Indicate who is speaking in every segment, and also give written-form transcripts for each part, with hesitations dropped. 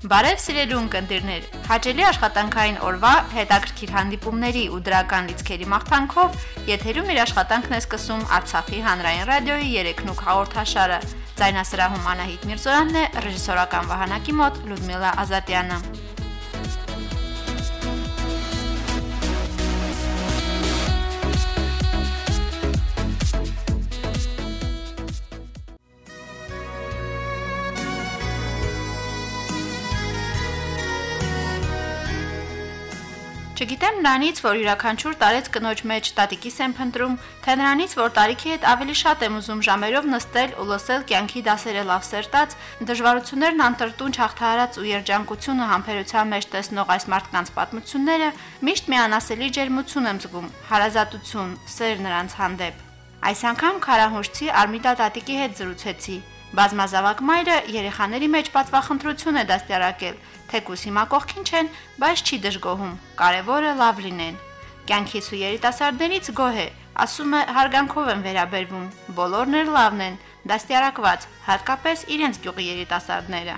Speaker 1: Բարև սիրելի ունկնդիրներ, հաճելի աշխատանքային օրվա հետաքրքիր հանդիպումների ու դրական լիցքերի մաղթանքով եթերում իր աշխատանքն է սկսում Արցախի հանրային ռադիոյի 3 հաղորդաշարը։ Ձայնասրահում Անահիտ Միրզոյանն է, ռեժիսորական վահանակի մոտ Լյուդմիլա Ազատյանը։ Չգիտեմ նրանից, որ յուրաքանչյուր տարեց կնոջ մեջ տատիկիս եմ փնտրում, թե նրանից, որ տարիքի հետ ավելի շատ եմ ուզում ժամերով նստել ու լսել կյանքի դասերը լավ սերտած, դժվարություններն անտրտունջ հաղթահարած ու երջանկությունը համբերության մեջ տեսնող այս մարդկանց պատմությունները միշտ միանասելի ջերմություն եմ զգում, հարազատություն, սեր նրանց հանդեպ։ Այս անգամ քարահուշցի Արմիդա տատիկի հետ զրուցեցի։ Բազմազավակ մայրը երեխաների մեջ պատվախնդրություն է դաստիարակել, թեկուզ հիմա կողքին չեն, բայց չի դժգոհում, կարևորը լավ լինեն։ Կյանքից ու երիտասարդներից գոհ է, ասում է հարգանքով են վերաբերվում, բոլորն էլ լավն են, դաստիարակված, հատկապես իրենց գյուղի երիտասարդները։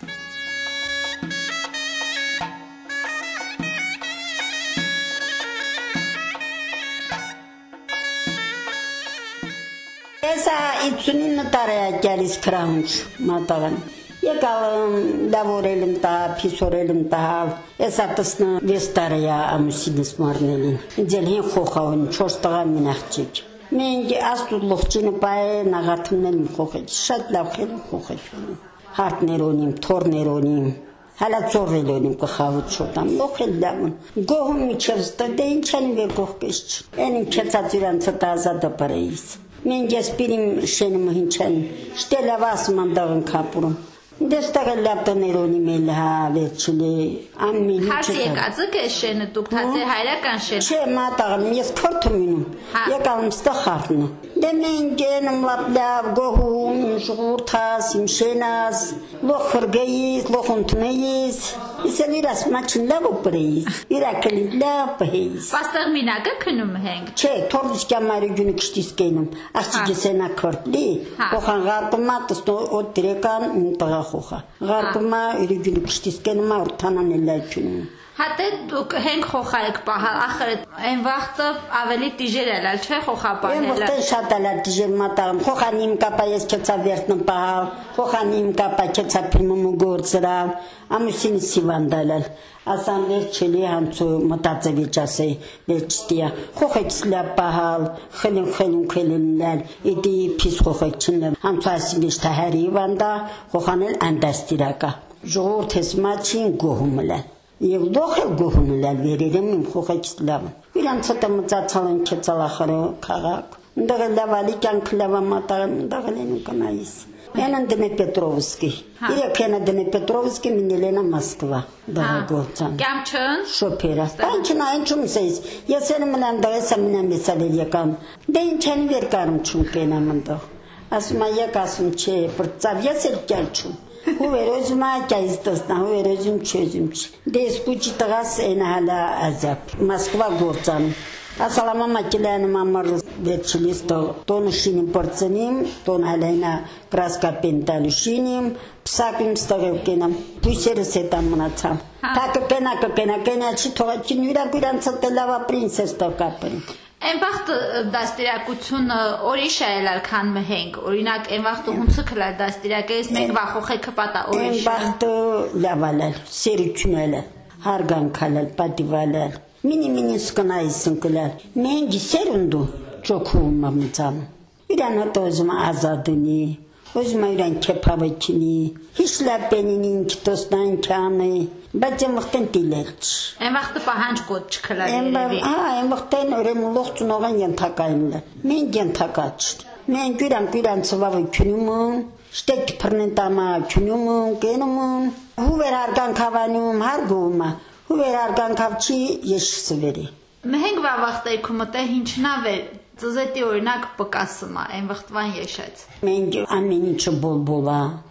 Speaker 2: Եսա 59 տարի է գալիս քրահունջ մատաղան։ Եկալ դավորել եմ տա, փիսորել եմ տա, եսա 16 տարի է ամուսինս մարնելին։ Ձել հին խոխավն 4 տղա մին աղջիկ։ Մենք աստուտ լողջինը բայ նաղաթումնել եմ խոխեջ, շատ լավ խել եմ խոխեջ։ Հարդներ ունիմ, թորներ ունիմ, հալա ծորվել ունիմ կխավուտ շոտամ, լոխել լավն։ Գոհում միջև ստը, դե ինչ են վեր գողկեշ չ։ Են իմ չեցած իրանցը տազադը պրեիս։ Մենք ես պիրիմ շենում հինչեն, շտելավաս մանդաղն կապուրում։ Դեստաղը լապտաներ ունիմ էլ հա վերջիլի, ամին
Speaker 1: Հարս եկածը կես շենը դուք թացե հայրական շեն։
Speaker 2: Չէ մատաղն, ես քորթում ինում, եկալում ստա խարտնը։ Դե մենք գենում լապլավ, գոհում, ժողուրթաս, իմ շենաս, լող խրգեիս, լող ունթնեիս, իսել իրաս մաչին լավ ուպրեիս, իրակելի լավ պհեիս։
Speaker 1: Պաստեղ մինակը կնում հենք։
Speaker 2: Չէ, թորնիշկյա մայրը գյունը կշտիս կենում, աղջիկի սենա քորտլի, հոխան գարտումա տստո ոտ դիրեկան տղա խոխա։ Գարտումա իրի գյունը կշտիս կենում, ուրթանան էլ լայքյունում։
Speaker 1: Հատե դուք հենք խոխա եք պահալ, ախր այն վաղտը ավելի տիժեր էլ չէ խոխա պահելը։
Speaker 2: Այն վաղտը շատ էլ տիժեր մատաղım, խոխանիմ կապա ես կեցա վերտնը պահալ, խոխանիմ կապա կեցա պրմում ու գործրալ, ամուսինի սիվանդալալ, ասան վերջելի հանցու մտածևիչ ասեի, վերջտիա, խոխեքս լապ պահալ, խելին, իդի պիս խոխեք չնլև, հանցու ասին իշտա հերի վանդա, խոխանել անդաստիրակա, ժողորդ ես մաչին գոհում լել։ Եվ լոխել գոհում լել վերերեմ իմ խոխեքս լավն։ Իրանց հետը մծացալ են կեցալ ախարը կաղակ։ Ընդեղ էլ լավալի կյանք լավա մատաղն, ընդեղ էլ են կնայիս։ Ենն Դնեպետրովսկի։ Իրեք ենը Դնեպետրովսկի, մին Ելենա Մոսկվա։ Դաղա գործան։
Speaker 1: Կյամ չն։
Speaker 2: Շոպերա։ Պանչնա են չում սեիս։ Ես են մնան դաղես ամինան մեսալել եկան։ Դե ինչ են վեր կարում չում կենամ ընդող։ Ասում այեք ասում չէ, պրծավ ես էլ կյալ չում։ Հուվերոզում ակայից տսնա, հուվերոզում չեզում չ։ Դես կուչի տղաս են հալա ազապ, Մոսկվա գործան։ Ասալամա մակելայանում ամար վերջիլիս տոնը շինիմ պրծնիմ, տոն հալայնա կրասկա պենտալու շինիմ, պսակիմ ստաղև կենամ, պույսերս հետամ մնացամ։ Թակը կենա չի թողաչին յուրակ իրանցը տելավա պրինսես տող կապրին։
Speaker 1: Այն վաղտ դաստիրակությունը օրիշ է ելալ քան մհենք, օրինակ այն վաղտը հունցը կլար դաստիրակես մենք վախոխեքը պատա օրիշ։
Speaker 2: Այն վաղտը լավալալ, սերություն ելալ, հարգանքալալ, պատիվալալ, մինի սկնայիս ընկլալ, մենք սերունդու ճոքում ամծան, իրան հոտ ոզում ազադունի, ոզում իրան կեպավեքինի, հիշլապենին ինքտոսնան կյանի, բայց են վղտեն տիլել չ։
Speaker 1: Այն վաղտը պահանջ կոտ չկլար երևի։
Speaker 2: Այն վղտեն օրեն լողցունողան ենթակային լը, մենք ենթակա չտ։ Մենք իրան ծվավը քյունումն, շտեք պրնեն տամա քյունումն, կենումն, հուվեր արգանք հավանում, հարգումը, հուվեր արգանք հավչի ես սվերի։
Speaker 1: Մհենք վաղտայքում տե հինչնավ է, ծզետի օրինակ պկասմա, այն վղտվան եշեց։
Speaker 2: Մենք ամեն ինչը բոլբոլա,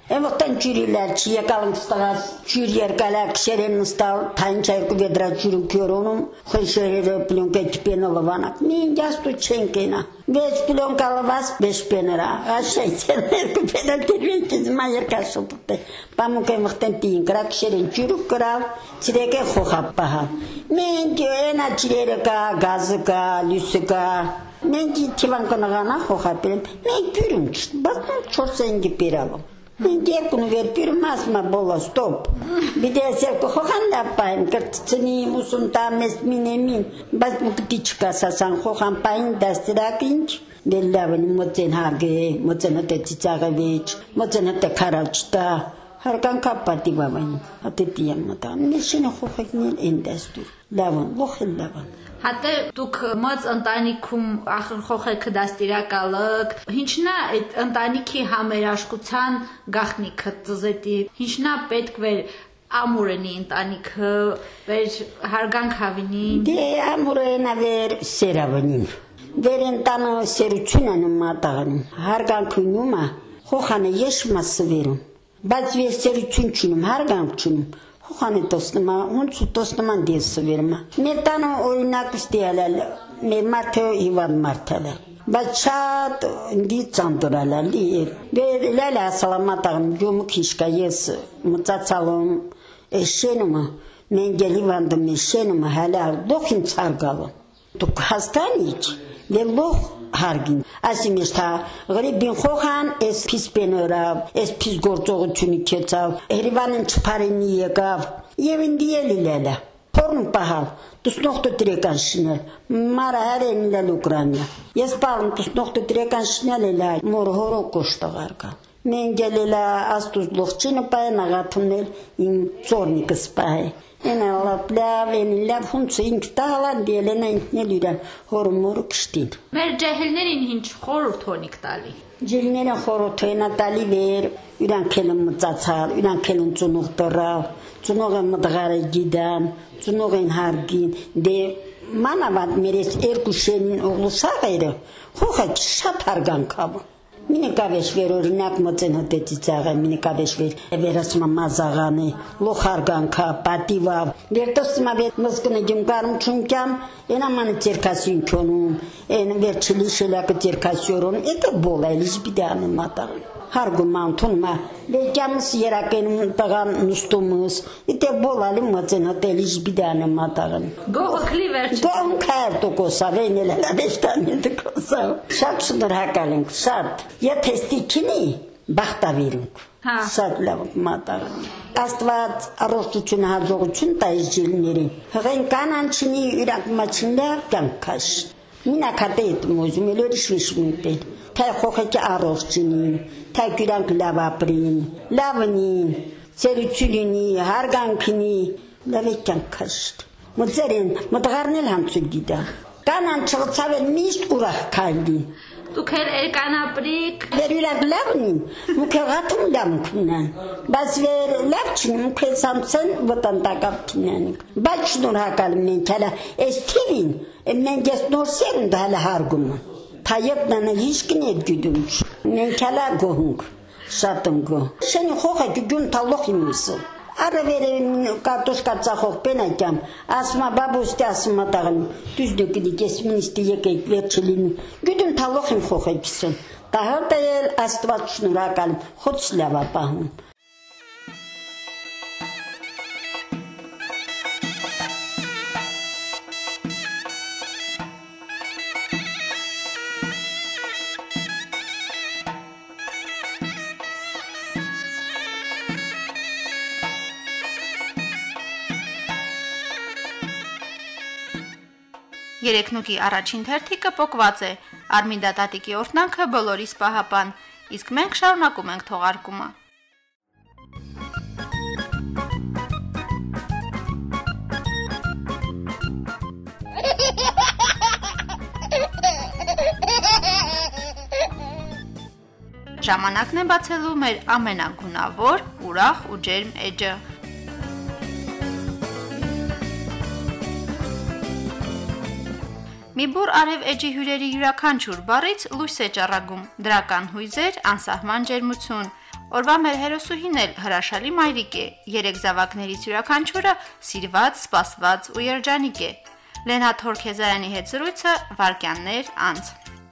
Speaker 2: Էմոտան ջուրիլեր չի եկալ ստաս ջուր երկալակ շերեն ստալ թանչայք վեդրա ջուրու քյորոնում խոշերերը պլոնկետ պենոլվանակ մինջաստու չենկենա վեճ պլոնկալվաս բեշպեներա աշեցել կուպեդակերվեքից մայերկաշոպտե պամուկե մխտենտին կրակ շերեն ջուրու կրալ ցիրեկե խոխապահա մենք ենա ջիրերկա գազկա լյուսկա մենք թիվանկնաղանա խոխապեն մենք ջուրում բայց չորսենգի պերալով Դերկուն վերբիր մասմա բոլա ստոպ Բիդեսել կխոխանდა պայն կրծնի մուսունտամ ես մինեմին բայց մկտի չկասասան խոխան պայն դաստիրակ ինչ դելլավնի մոծեն հագե մոծեն հտե ծիծաղավիչ մոծեն հտե քարալչտա հարկան կապատի բավանի հատետի եմ մտան նշինը խոխեկնել ինդաստուր լավն ողել լավն
Speaker 1: Հատե դուք մած ընտանիքում ախր խոխեքը դաստիրակալըք Ինչնա այդ ընտանիքի համերաշխության գախնիքը ծզետի Ինչնա պետք վեր ամուրենի ընտանիքը վեր հարգանք հավինի
Speaker 2: Դե ամուրենա վեր սերավնին Վեր ընտանը սերությունն մատաղնում հարգանք ունումա խոխանը ես մասվերում բայց վեր սերություն չունում հարգանք չունում Խոխանը տոսնումա, ոնց ու տոսնման դեսը վերմա։ Մեր տանը օրինակ ստիալալ, մեր մարդը հիվան մարդալ է։ Բայց շատ դի ծանդուրալալ է։ Լալա սալամատաղն ջոմու քիշկա ես մծացալում էշենումը, մենք հիվանդում էշենումը հալա լոխին ցարգալը։ Դուք հաստանիչ, դեր լոխ հարգին։ Ասիմեշտա գրիբին խոխան էս պիս պենորավ, էս պիս գործողությունի կեցավ, Երևանն չփարենի եկավ, եւ ինձ ելիլելա։ Փորն պահալ, դուսնողտը դրեկան շնել, մարը հարենիլել Ուկրաինա։ Ես պարն դուսնողտը դրեկան շնել էլա, մոր հորո կոշտաղարկա։ Մենք ելելա աստուզ լողչինը պայն աղաթունել իմ ծորնիկս պահե։ Լավ հունցը ինք տաղալան դիելենա ինքնել իրան հորումորը կշտին։
Speaker 1: Մեր ջահելներին ինչ խորուրդ հոնիք տալի։
Speaker 2: Ջահելները խորուրդ հենա տալի վեր, իրանք էլ մծացալ, իրանք էլ ծունուղ տռալ, ծունուղը մտղարը գիդան, ծունուղեն հարգին, դե մանավանդ մեր ես երկու շենին օղլու սաղերը, խոխը շատ հարգանքավ։ Մինը կավեշ վեր օրինակ մծեն հտեցի ծաղը, մինը կավեշ վեր վերասմա մազաղանի, լոխ հարգանքա, պատիվավ, վերտոսմա վեր մզկնը գիմկարում չունկյամ, են ամանը ծերքասին կոնում, են վերչիլի շելակը ծերքասյորոն, էտը բոլա էլիշ բիդանը մատաղն։ Հարգում անթունմա, վերկյամս երակենում տղան նուստումս, էտը բոլալի մծեն հտելիշ բիդանը մատաղն։
Speaker 1: Գողը կլի վերջ։
Speaker 2: Գողն կայր տոկոսավ, են էլ հլավեշտամին տոկոսավ։ Շատ շունդր հակալ ենք, շատ։ Եթե ստիքինի, բախտավիրունք, շատ լավ մատաղն։ Աստված առողջություն հաջողություն տայիս ջիլներին, հղեն կանանչինի իրակ մաչինլա կյանքաշ։ Մինակատե էտ մոզում էլ ուրիշ վիշմունտել, թայ խոխեկի առողջինին, թայ գյուրանք լավ ապրին, լավնին, ծերությունինի, հարգանքինի, լավ է կյանքաշ։ Մծերին, մտղարնել հանցու գիդա, կանան չղծավ են միշտ ուրախ կայլին։
Speaker 1: Դուք էլ էրկանապրիք
Speaker 2: Վեր ուրակ լավնին, մուքեղատում լավ կնան, բայց վեր լավ չնի մուքել սամցեն վտանդակավ կնանիք, բայց շնոր հակալ մենք հալա ես թիվին, մենք ես նոր սերունդ հալա հարգումը, թայետնանը հիշկին էդ գյուդունչ, մենք հալա գոհունք, շատն գո, շենի խոխը գյուդուն տալող իմուսը, Արավերը կարտոշկա ծախող պենակյամ, ասմա բաբուստի ասմա տաղն, դուզդուկիդի կես մինիստի եկեիք վերջելին, գյուդուն տալող իմ խոխեքսն, տահարտ էլ աստված շնուրակալım, խոց լավա պահում։
Speaker 1: Երեքնուկի առաջին թերթիկը պոկված է, Արմինդա տատիկի օրհնանքը բոլորիս պահապան, իսկ մենք շարունակում ենք թողարկումը։ Ժամանակն է բացելու մեր ամենագունավոր, ուրախ ու ջերմ էջը։ Մի բուռ արև էջի հյուրերի յուրաքանչյուր բառից լույս է ճառագում, դրական հույզեր, անսահման ջերմություն, Օրվա մեր հերոսուհին էլ հրաշալի մայրիկ է, 3 զավակներից յուրաքանչյուրը սիրված, սպասված ու երջանիկ է։ Լենա Թորքեզարյանի հետ զրույցը վայրկյաններ անց։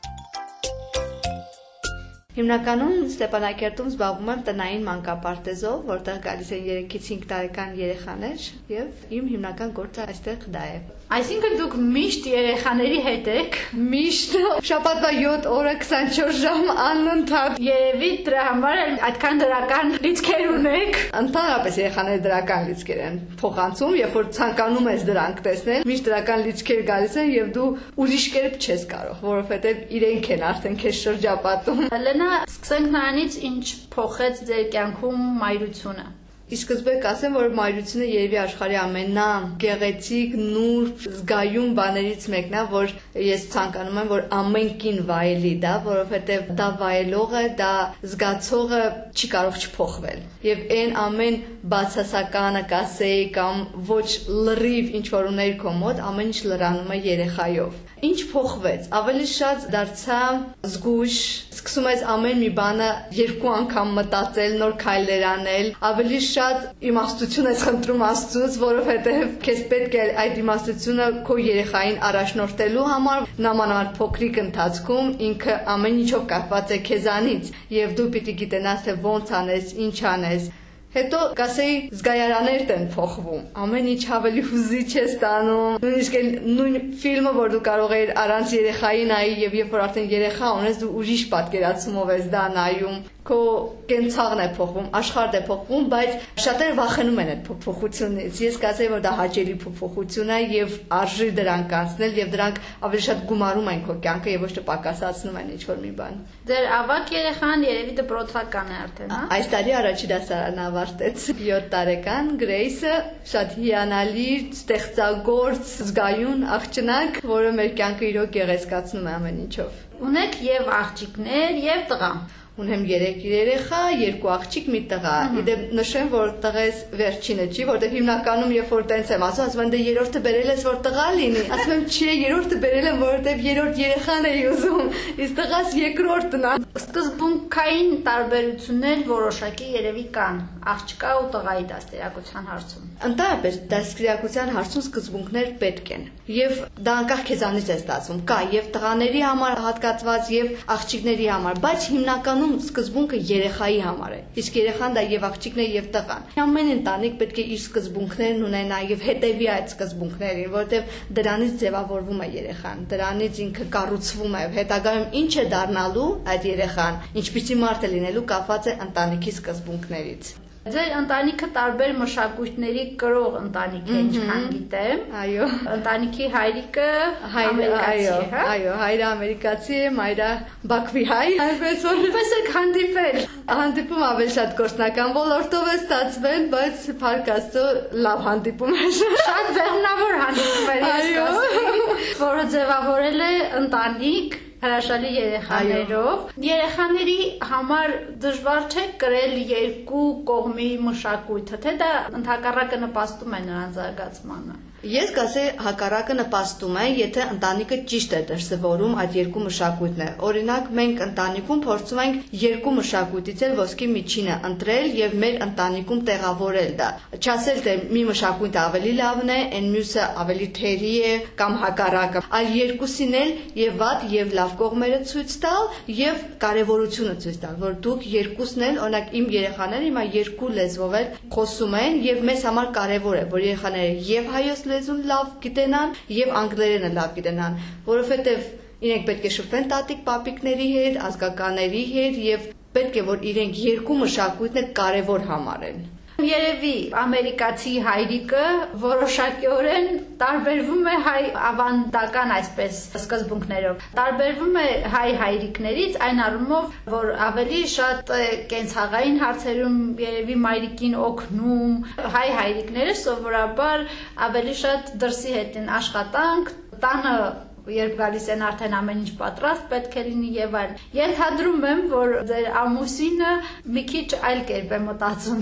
Speaker 3: Հիմնականում Ստեփանակերտում զբաղվում եմ տնային մանկապարտեզով, որտեղ գալիս են 3-ից 5 տարեկան երեխաներ, եւ իմ հիմնական գործը այստեղ դա է։
Speaker 1: Այսինքն դուք միշտ երեխաների հետ եք,
Speaker 3: Միշտ շաբաթվա 7 օրը 24 ժամ անընդհատ։
Speaker 1: երևի դրա համար էլ այդքան դրական լիցքեր ունեք։
Speaker 3: Ընդհանրապես երեխաները դրական լիցքեր են փոխանցում, երբ որ ցանկանում ես դրանք տեսնել, միշտ դրական լիցքեր գալիս են եւ դու ուրիշ կերպ չես կարող, որովհետեւ իրենք են արդեն քեզ շրջապատում։
Speaker 1: Լենա, սկսենք նրանից, ինչ փոխեց ձեր կյանքում մայրությունը։
Speaker 3: Ի սկզբը կասեմ, որ մայրությունը երևի աշխարհի ամենագեղեցիկ, նուրբ, զգայուն բաներից մեկն է, որ ես ցանկանում եմ, որ ամեն կին վայելի դա, որովհետև դա վայելողը, դա զգացողը չի կարող չփոխվել։ Եվ այն ամեն բացասականը կասեի կամ ոչ լրիվ ինչ որ ուներ քո մոտ, ամեն ինչ լրանում է երեխայով։ Ինչ փոխվեց, ավելի շատ դարձա զգույշ, սկսում ես ամեն մի բանը 2 անգամ մտածել, նոր քայլեր անել, ավելի շատ իմաստություն ես խնդրում Աստծուց, որովհետև քեզ պետք է այդ իմաստությունը քո երեխային առաջնորդելու համար նամանավանդ փոքրիկ ընթացքում ինքը ամեն ինչով կապված է քեզանից, եւ դու պիտի գիտենաս թե ոնց անես, ինչ անես։ Հետո կասեի զգայարաններդ են փոխվում, ամեն ինչ ավելի հուզիչ է ստանում, նույնիսկ նույն ֆիլմը, որ դու կարող ես առանց երեխայի նայի եւ երբ որ արդեն երեխա ունես, դու ուրիշ պատկերացումով ես դա նայում, քո կենցաղն է փոխվում, աշխարհն է փոխվում, բայց շատերը վախենում են այդ փոփոխությունից։ Ես կասեի, որ դա հաճելի փոփոխություն է եւ արժի դրանք անցնել եւ դրանք ավելի շատ գումարում են քո կյանքը եւ ոչ թե պակասացնում են ինչ-որ մի բան։
Speaker 1: Ձեր ավակ երեխան երևի դպրոցական է արդեն, հա։
Speaker 3: Այս տարի առաջի դասարանն ավարտեց 7 տարեկան Գրեյսը, շատ հիանալի, ստեղծագործ, զգայուն աղջնակ, որը մեր կյանքը իրոք գեղեցկացնում է ամեն ինչով։
Speaker 1: Ունեք եւ աղջիկներ եւ տղա։
Speaker 3: Ունեմ 3 երեխա, 2 աղջիկ, մի տղա։ Իդեպ նշեմ, որ տղես վերջինը չի, որտեղ հիմնականում երբ որ տենց եմ ասում են դե երրորդը բերել ես որ տղա լինի։ Ասում եմ չի, երրորդը բերել եմ, որովհետև երրորդ երեխան էի ուզում, իսկ տղաս երկրորդն է։
Speaker 1: Սկզբունքային տարբերություններ որոշակի երևի կան աղջկա ու տղայի դաստիարակության հարցում։
Speaker 3: Ընդհանրապես դաստիարակության հարցում սկզբունքներ պետք են։ Եվ դա անկախ քեզանից է ստացվում։ Կա եւ տղաների համար հատկացված եւ աղջիկների համար, բայց հիմնականում սկզբունքը երեխայի համար է։ Իսկ երեխան դա եւ աղջիկն է եւ տղան։ Ամեն ընտանիք պետք է իր սկզբունքներն ունենա եւ հետեւի այդ սկզբունքներին, որովհետեւ դրանից ձևավորվում է երեխան, դրանից ինքը կառուցվում է, հետագայում ինչ է դառնալու այդ երեխան, ինչպիսի մարդ է լինելու կապված է ընտանիքի սկզբունքներից։
Speaker 1: Ձեր ընտանիքը տարբեր մշակույթների կրող ընտանիք է, ինչքան գիտեմ։
Speaker 3: Այո։
Speaker 1: Ընտանիքի հայրիկը ամերիկացի է, հա։
Speaker 3: Այո, հայրը ամերիկացի է, մայրը Բաքվի հայ, այնպես որ
Speaker 1: պես եք հանդիպել։
Speaker 3: Հանդիպում ավելի շատ գործնական ոլորտով է ստացվել, բայց փառք Աստծո լավ հանդիպում է։
Speaker 1: Շատ բեղմնավոր հանդիպում էր, ես կասեի, որը ձևավորել է ընտանիք հրաշալի երեխաներով։ Երեխաների համար դժվար չէ կրել երկու կողմի մշակույթը, թե դա ընդհակառակը նպաստում է նրանց զարգացմանը։
Speaker 3: Ես կասեի հակառակը նպաստում է, եթե ընտանիքը ճիշտ է դրսևորում այդ երկու մշակույթները։ Օրինակ, մենք ընտանիքում փորձում ենք երկու մշակույթից էլ ոսկի միջինը ընտրել եւ մեր ընտանիքում տեղավորել դա։ Չասել թե մի մշակույթը ավելի լավն է, այն մյուսը ավելի թերի է կամ հակառակը, այլ երկուսին էլ եւ վատ եւ լավ կողմերը ցույց տալ եւ կարեւորությունը ցույց տալ, որ դուք երկուսն էլ, օրինակ իմ երեխաները հիմա երկու լեզվով էլ խոսում են եւ մեզ համար կարեւոր է, որ երեխաները եւ հայոց լեզուն լավ գիտենան եւ անգլերենը լավ գիտենան, որովհետեւ իրենք պետք է շփվեն տատիկ պապիկների հետ, ազգականների հետ եւ պետք է որ իրենք երկու մշակույթն էլ կարեւոր համարեն։
Speaker 1: Երևի ամերիկացի հայրիկը որոշակիորեն տարբերվում է հայ ավանդական այսպես սկզբունքներով, տարբերվում է հայ հայրիկներից այն առումով, որ ավելի շատ կենցաղային հարցերում երևի մայրիկին օգնում, հայ հայրիկները սովորաբար ավելի շատ դրսի հետ են աշխատանք, տանը երբ գալիս են արդեն ամեն ինչ պատրաստ պետք է լինի եւ այլ։ Ենթադրում եմ, որ ձեր ամուսինը մի քիչ այլ կերպ է մտածում։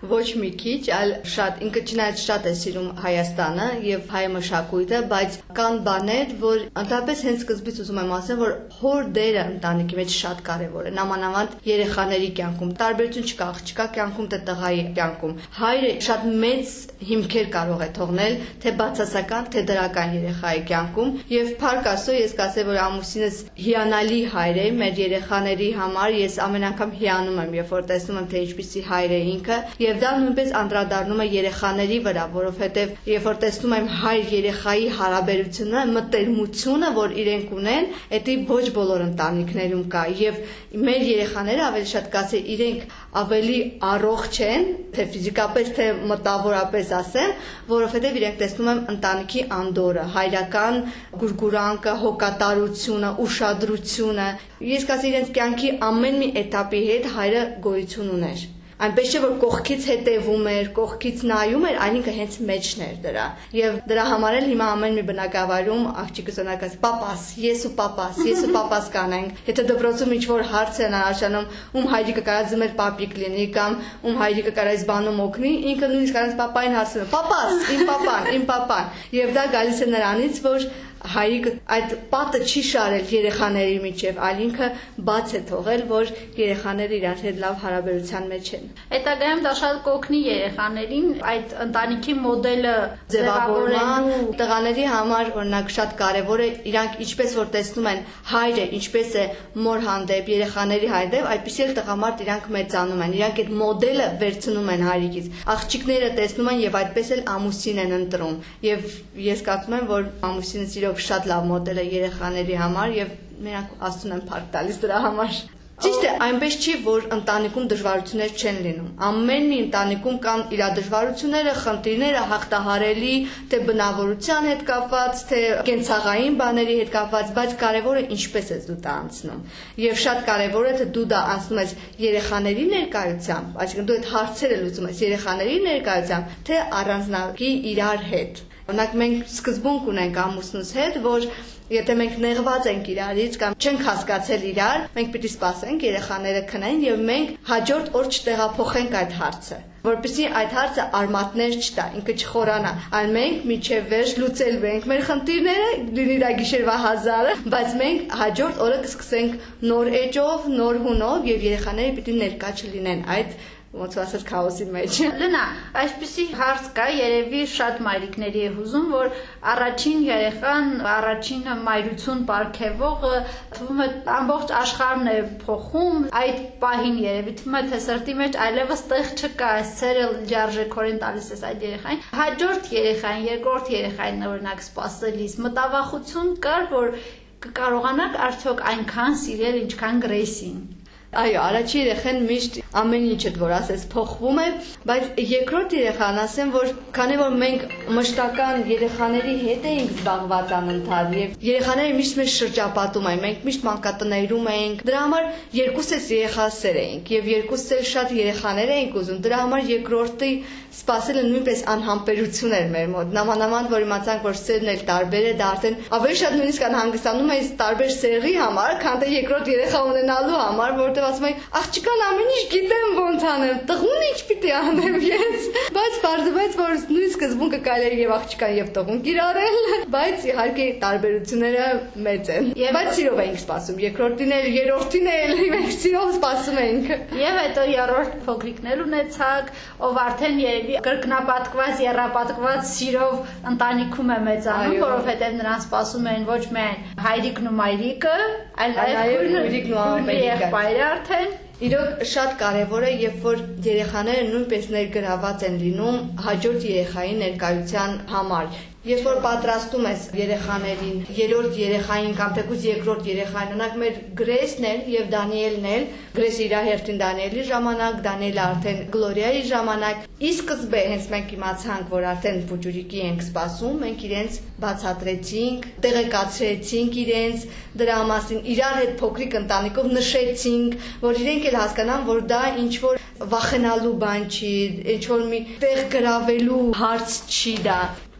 Speaker 3: ոչ մի քիչ, այլ շատ, ինքը չնայած շատ է սիրում Հայաստանը եւ հայ մշակույթը, բայց կան բաներ, որ ընդհանրապես հենց սկզբից ուզում եմ ասել, որ հոր դերը ընտանիքի մեջ շատ կարեւոր է, նամանավանդ երեխաների կյանքում։ Տարբերություն չկա, աղջկա կյանքում, թե տղայի կյանքում։ Հայրը շատ մեծ հիմքեր կարող է թողնել, թե բացասական, թե դրական երեխայի կյանքում, եւ փառք Աստծո, ես կասեմ, որ ամուսինս հիանալի հայր է մեր երեխաների համար, ես ամեն անգամ հիանում եմ, երբ որ տեսնում եմ, թե ինչպիսի հայր է ինքը, եւ դա նույնպես անդրադառնում է երեխաների վրա, որովհետեւ երբ որ տեսնում եմ հայր-երեխայի հարաբերությունը, մտերմությունը, որ իրենք ունեն, դա ոչ բոլոր ընտանիքներում կա, եւ մեր երեխաները ավելի շատ կասե իրենք ավելի առողջ են, թե ֆիզիկապես, թե մտավորապես ասեմ, որովհետեւ իրենք տեսնում են ընտանիքի անդորը, հայրական գուրգուրանքը, հոգատարությունը, ուշադրությունը։ Ես կասեմ իրենց կյանքի ամեն մի էտապի հետ հայրը գոյություն ուներ։ Այնպես չէ որ կողքից հետևում էր, կողքից նայում էր, այլ ինքը հենց մեջն էր դրա։ Եվ դրա համար էլ հիմա ամեն մի բնակավայրում աղջիկը զոնակած պապաս, ես ու պապաս կանենք։ Եթե դպրոցում ինչ-որ հարց են առաջանում, ում հայրիկը կարա ձմեր պապիկ լինի կամ ում հայրիկը կարա այս բանում օգնի, ինքը նույնիսկ առանց պապային հարցնում, պապաս, իմ պապան։ Եվ դա գալիս է նրանից, որ հայրիկը այդ պատը չի շարել երեխաների միջև, այլ ինքը բաց է թողել, որ երեխաները իրար հետ լավ հարաբերության մեջ են։
Speaker 1: Հետագայում դա շատ կօգնի երեխաներին այդ ընտանիքի մոդելը ձևավորելու։
Speaker 3: Տղաների համար օրինակ շատ կարևոր է իրանք ինչպես որ տեսնում են հայրը ինչպես է մոր հանդեպ, երեխաների հանդեպ, այդպես էլ տղամարդ իրանք մեծանում են, իրանք այդ մոդելը վերցնում են հայրիկից։ Աղջիկները տեսնում են եւ այդպես էլ ամուսին են ընտրում։ Եվ ես կարծում եմ, որ ամուսինը շատ լավ մոդել է երեխաների համար եւ նրանք Աստծուն են փառք տալիս դրա համար։ Ճիշտ է, այնպես չի, որ ընտանիքում դժվարություններ չեն լինում։ Ամեն մի ընտանիքում կան իր դժվարությունները, խնդիրները, հաղթահարելի, թե բնավորության հետ կապված, թե կենցաղային բաների հետ կապված, բայց կարևորը ինչպես ես դու դա անցնում։ Եվ շատ կարևոր է, թե դու դա անցնում ես երեխաների ներկայությամբ, այսինքն դու այդ հարցերը լուծում ես երեխաների ներկայությամբ, թե առանձնակի իրար հետ։ Օրինակ մենք սկզբունք ունենք ամուսնուս հետ, որ եթե մենք նեղված ենք իրարից կամ չենք հասկացել իրար, մենք պիտի սպասենք երեխաները քնեն եւ մենք հաջորդ օր չտեղափոխենք այդ հարցը, որպեսզի այդ հարցը արմատներ չտա, ինքը չխորանա, այլ մենք միջև վերջ լուծելու ենք մեր խնդիրները, լինի դա գիշերվա 1000-ը, բայց մենք հաջորդ օրը կսկսենք նոր էջով, նոր հունով եւ երեխաները պիտի ներկա չլինեն այդ ոնց ասած քաոսի մեջ։
Speaker 1: Լնա, այսպիսի հարց կա, երևի շատ մայրիկների է հուզում, որ առաջին երեխան, առաջին մայրություն պարգևողը թվում է ամբողջ աշխարհն է փոխում, այդ պահին երևի թվում է թե սրտի մեջ այլևս տեղ չկա, այս ցերը լիարժեքորեն տալիս ես այդ երեխային։ Հաջորդ երեխային, երկրորդ երեխային օրինակ սպասելիս մտավախություն կար, որ կկարողանաք արդյոք այնքան սիրել, ինչքան գրեսին։
Speaker 3: Այո, առաջի երեխան միշտ ամեն ինչը որ ասես փոխվում է, բայց երկրորդ երեխան ասեմ, որ քանի որ մենք մշտական երեխաների հետ էինք զբաղված անընդհատ եւ երեխաները միշտ մեզ շրջապատում էին, մենք միշտ մանկատներում էինք, դրա համար երկուսս երեխասեր էինք եւ երկուսս էլ շատ երեխաներ էինք ուզում, դրա համար երկրորդի սպասելը նույնպես անհամբերություն էր մեր մոտ, նամանավանդ որ իմացանք, որ սերն էլ տարբեր է, դա արդեն ավելի շատ նույնիսկ անհանգստանում է տարբեր սերի համար, քան թե երկրորդ երեխա ունենալու համար, որտեղ ասում եմ, աղջիկան ամեն ինչ գիտեմ ոնց անեմ, տղուն ինչ պիտի անեմ ես, բայց պարզվեց, որ նույն սկզբունքը կարելի է եւ աղջիկան եւ տղուն կիրառել, բայց իհարկե տարբերությունները մեծ են, բայց սիրով էինք սպասում, երկրորդին էլ, երրորդին էլ մենք սիրով սպասում էինք։
Speaker 1: Եվ հետո երրորդ փոքրիկն էլ ունեցաք, ով արդեն երևի կրկնապատկված, եռապատկված սիրով ընտանիքում է մեծանում, որովհետեւ նրան սպասում են ոչ միայն հայրիկն ու մայրիկը, այլ
Speaker 3: հայրիկն ու
Speaker 1: եղբայրը արդեն։
Speaker 3: Իրոք շատ կարևոր է, երբ որ երեխաները նույնպես ներգրաված են լինում հաջորդ երեխայի ներկայության համար։ Երբ որ պատրաստում ես երեխաներին, երրորդ երեխային կամ թեկուզ երկրորդ երեխային, օրինակ մեր Գրեսն էլ եւ Դանիելն էլ, Գրեսը իր հերթին Դանիելի ժամանակ, Դանիելը արդեն Գլորիայի ժամանակ, ի սկզբը հենց մենք իմացանք, որ արդեն փուճուրիկի ենք սպասում, մենք իրենց բացատրեցինք, տեղեկացրեցինք իրենց դրա մասին, իրար հետ փոքրիկ ընտանիքով նշեցինք, որ իրենք էլ հասկանան, որ դա ինչ որ վախենալու բան չի, ինչ որ մի տեղ գրավելու հարց չի դա։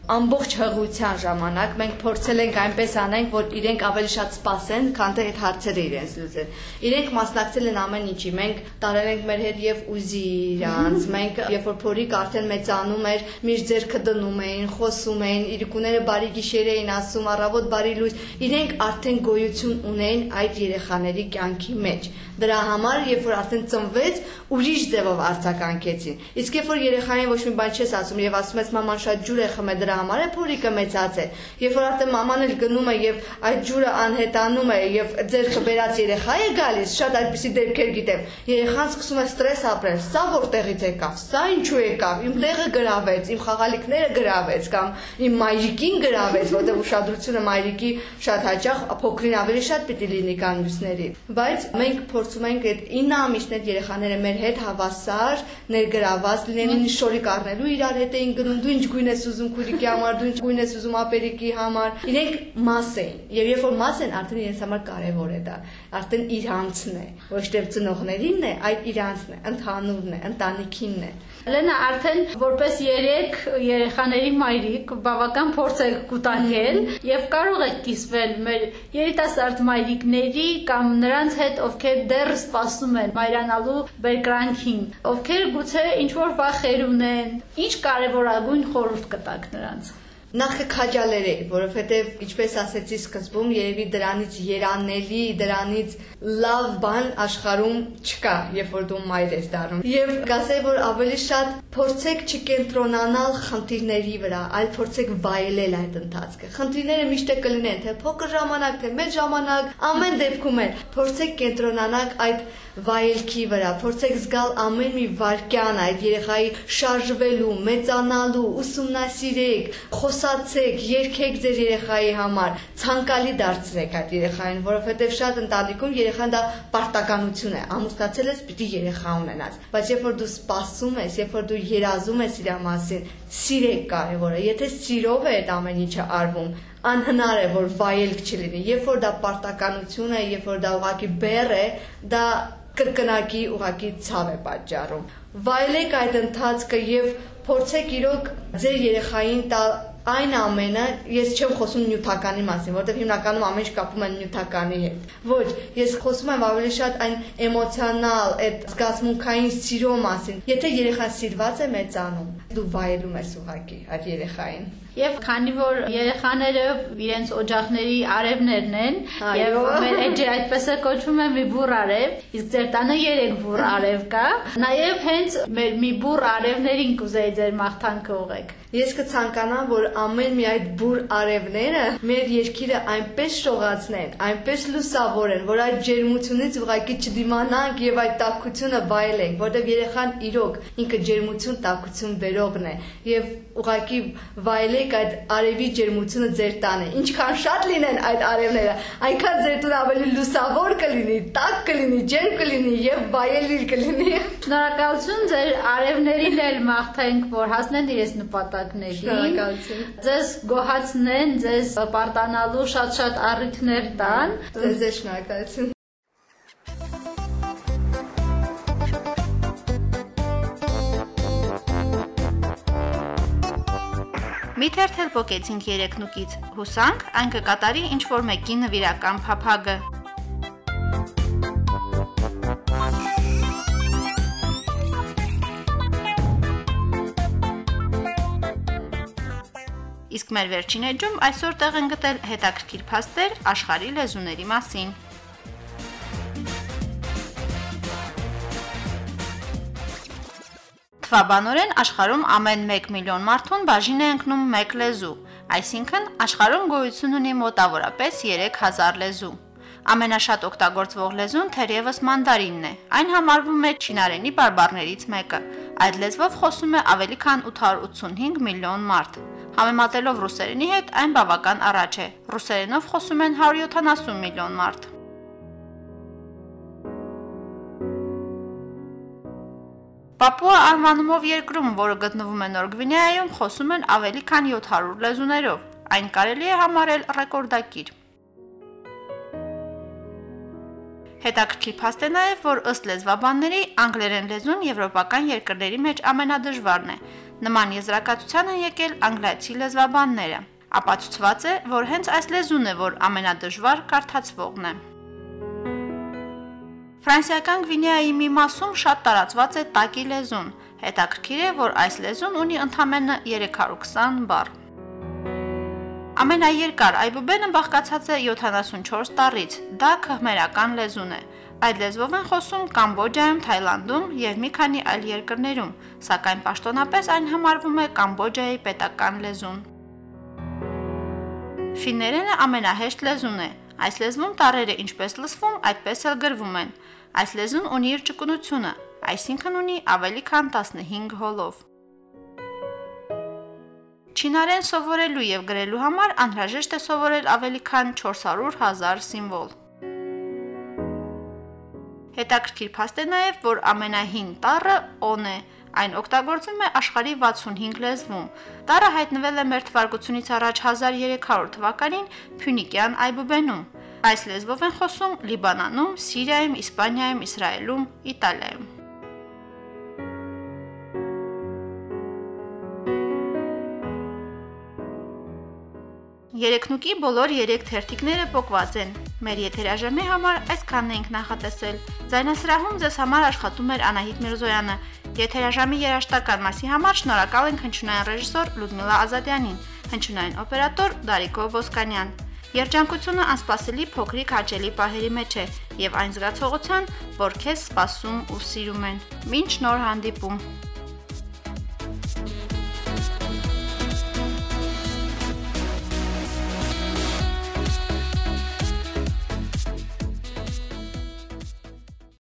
Speaker 3: ամբողջ հղության ժամանակ մենք փորձել ենք այնպես անենք, որ իրենք ավելի շատ սպասեն, քան թե այդ հարցերը իրենց լուծեն։ Իրենք մասնակցել են ամեն ինչի։ Մենք տարել ենք մեր հետ եւ ուզի իրանց։ Մենք երբ որ փորիկ արդեն մեծանում էր, միշտ ձեռքը դնում էին, խոսում էին, իրիկուները բարի գիշեր էին ասում, առավոտ բարի լույս։ Իրենք արդեն գոյություն ունեն այդ երեխաների կյանքի մեջ։ Դրա համար, երբ որ արդեն ծնվեց, ուրիշ ձևով արձագանքեցին։ Իսկ երբ որ երեխային ոչ մի բան չես ասում եւ ասում ես մաման շատ ջուր է խմել, դրա համար է փորիկը մեծացել։ Երբ որ արդեն մաման էլ գնում է եւ այդ ջուրը անհետանում է եւ ձեռքը բերած երեխա է գալիս, շատ այդպիսի դեպքեր գիտեմ։ Երեխան սկսում է ստրես ապրել, սա որտեղից եկավ, սա ինչու եկավ, իմ տեղը գրավեց, իմ խաղալիքները գրավեց կամ իմ մայրիկին գրավեց, որտեղ ուշադրությունը մայրիկի շատ հաճախ փոքրին ավելի շատ պիտի լինի քան մյուսների։ Բայց մենք փորձում ենք այդ 9 ամիսն այդ երեխաները մեր հետ հավասար ներգրաված լինեն, շորիկ առնելու իրար հետ էին գնում, դու ինչ գույն ես ուզում քուրիկի համար, դու ինչ գույն ես ուզում ապերիկի համար։ Իրենք մաս են, եւ երբ որ մաս են, արդեն իրենց համար կարեւոր է դա, արդեն իրանցն է, ոչ թե ծնողներինն է, այլ իրանցն է, ընդհանուրն է, ընտանիքինն է։
Speaker 4: Լենա, արդեն որպես 3 երեխաների մայրիկ բավական փորձ եք կուտակել եւ կարող եք կիսվել մեր երիտասարդ մայրիկների կամ նրանց հետ, ովքեր դեռ սպասում են մայրանալու բերկրանքին, ովքեր գուցե ինչ-որ վախեր ունեն, ինչ կարևորագույն խորհուրդ կտաք նրանց։
Speaker 3: Նախ քաջալերել, որովհետև ինչպես ասեցի սկզբում, երևի դրանից երանելի, դրանից լավ բան աշխարհում չկա, երբ որ դու մայր ես դառնում։ Եվ կասեի, որ ավելի շատ փորձեք չկենտրոնանալ խնդիրների վրա, այլ փորձեք վայելել այդ ընթացքը։ Խնդիրները միշտ կլինեն, թե փոքր ժամանակ, թե մեծ ժամանակ, ամեն դեպքում էլ փորձեք կենտրոնանալ այդ վայելքի վրա, փորձեք զգալ ամեն մի վայրկյան այդ երեխայի շարժվելու, մեծանալու, ուսումնասիրեք, խոսացեք, երգեք ձեր երեխայի համար, ցանկալի դարձրեք այդ երեխային, որովհետև շատ ընտանիքում երեխան դա պարտականություն է, ամուսնացել ես, պիտի երեխա ունենաս, բայց երբ որ դու սպասում ես, երբ որ դու երազում ես իր մասին, սիրեք կարևորը, եթե սիրով է այդ ամեն ինչը արվում, անհնար է, որ վայելք չլինի, երբ որ դա պարտականություն է, երբ որ դա ուղղակի բեռ է, դա կրկնակի ուղղակի ցավ է պատճառում։ Վայելեք այդ ընթացքը եւ փորձեք իրոք ձեր երեխային տալ այն ամենը, ես չեմ խոսում նյութականի մասին, որտեղ հիմնականում ամեն ինչ կապում են նյութականի հետ։ Ոչ, ես խոսում եմ ավելի շատ այն էմոցիոնալ, այդ զգացմունքային սիրո մասին։ Եթե երեխան սիրված է մեծանում, դու վայելում ես ուղղակի այդ երեխային։
Speaker 4: Եվ քանի որ երեխաները իրենց օջախների արևներն են, եւ մեր էջը այդպես է կոչվում է մի բուռ արև, իսկ ձեր տանը 3 բուռ արև կա, նաեւ հենց մեր մի բուռ արևներին կուզեի ձեր մաղթանքը ուղեք։
Speaker 3: Ես կցանկանամ, որ ամեն մի այդ բուռ արևները մեր երկիրը այնպես շողացնեն, այնպես լուսավորեն, որ այդ ջերմությունից ուղղակի չդիմանանք եւ այդ տաքությունը վայելենք, որտեղ երեխան իրոք ինքը ջերմություն, տաքություն բերողն է եւ ուղղակի վայելեք այդ արևի ջերմությունը ձեր տանը։ Ինչքան շատ լինեն այդ արևները, այնքան ձեր տունը ավելի լուսավոր կլինի, տաք կլինի, ջերմ կլինի եւ վայելի կլինի։
Speaker 4: Շնորհակալություն, ձեր արևներին էլ մաղթենք, որ հասնեն իրենց նպատակներին։
Speaker 3: Շնորհակալություն։
Speaker 4: Ձեզ գոհացնեն, ձեզ պարտանալու շատ-շատ առիթներ տան։
Speaker 3: Ձեզ շնորհակալություն։
Speaker 1: Մի թերթել փոկեցինք երեքնուկից, հուսանք այն կկատարի ինչ-որ մեկի նվիրական փափագը։ Իսկ մեր վերջին էջում այսօր տեղ են գտել հետաքրքիր փաստեր աշխարհի լեզուների մասին։ Թվաբանորեն աշխարհում ամեն 1 միլիոն մարդուն բաժին է ընկնում 1 լեզու, այսինքն աշխարհում գոյություն ունի մոտավորապես 3000 լեզու։ Ամենաշատ օգտագործվող լեզուն թերևս մանդարինն է, այն համարվում է չինարենի բարբառներից մեկը, այդ լեզվով խոսում է ավելի քան 885 միլիոն մարդ։ Համեմատելով ռուսերենի հետ այն բավական առաջ է, ռուսերենով խոսում են 170 միլիոն մարդ։ Պապուա անվանումով երկրում, որը գտնվում է Նոր Գվինեայում, խոսում են ավելի քան 700 լեզուներով, այն կարելի է համարել ռեկորդակիր։ Հետաքրքիր փաստ է նաև, որ ըստ լեզվաբանների անգլերեն լեզուն եվրոպական երկրների մեջ ամենադժվարն է։ Նման եզրակացության են եկել անգլիացի լեզվաբանները։ Ապացուցված է, որ հենց այս լեզուն է, որ ամենադժվար կարդացվողն է։ Ֆրանսիական Գվինեայի մի մասում շատ տարածված է տակի լեզուն։ Հետաքրքիր է, որ այս լեզուն ունի ընդամենը 320 բառ։ Ամենաերկար այբուբենը բաղկացած է 74 տառից, դա քհմերական լեզուն է։ Այդ լեզվով են խոսում Կամբոջայում, Թայլանդում և մի քանի այլ երկրներում, սակայն պաշտոնապես այն համարվում է Կամբոջայի պետական լեզուն։ Ֆիններենը ամենահեշտ լեզուն է։ Այս լեզվում տառերը ինչպես լսվում, այդպես էլ գրվում են։ Այս լեզուն ունի իր ճկունությունը, այսինքն ունի ավելի քան 15 հոլով։ Չինարեն սովորելու և գրելու համար անհրաժեշտ է սովորել ավելի քան 400,000 սիմվոլ։ Հետաքրքիր փաստ է նաև, որ ամենահին տառը օն է, այն օգտագործվում է աշխարհի 65 լեզվում։ Տառը հայտնվել է մեր թվարկությունից առաջ 1300 թվականին Փյունիկյան այբուբենում։ Այս լեզվով են խոսում Լիբանանում, Սիրիայում, Իսպանիայում, Իսրայելում, Իտալիայում։ Երեքնուկի բոլոր 3 թերթիկները պոկված են։ Մեր եթերաժամի համար այսքանն ենք նախատեսել։ Ձայնասրահում ձեզ համար աշխատում էր Անահիտ Միրզոյանը։ Եթերաժամի երաժշտական մասի համար շնորհակալ ենք հնչյունային ռեժիսոր Լյուդմիլա Ազատյանին, հնչյունային օպերատոր Դարիկո Ոսկանյան։ Երջանկությունը անսպասելի փոքրիկ հաճելի պահերի մեջ է եւ այն զգացողության, որ քեզ սպասում ու սիրում են։ Մինչ նոր հանդիպում։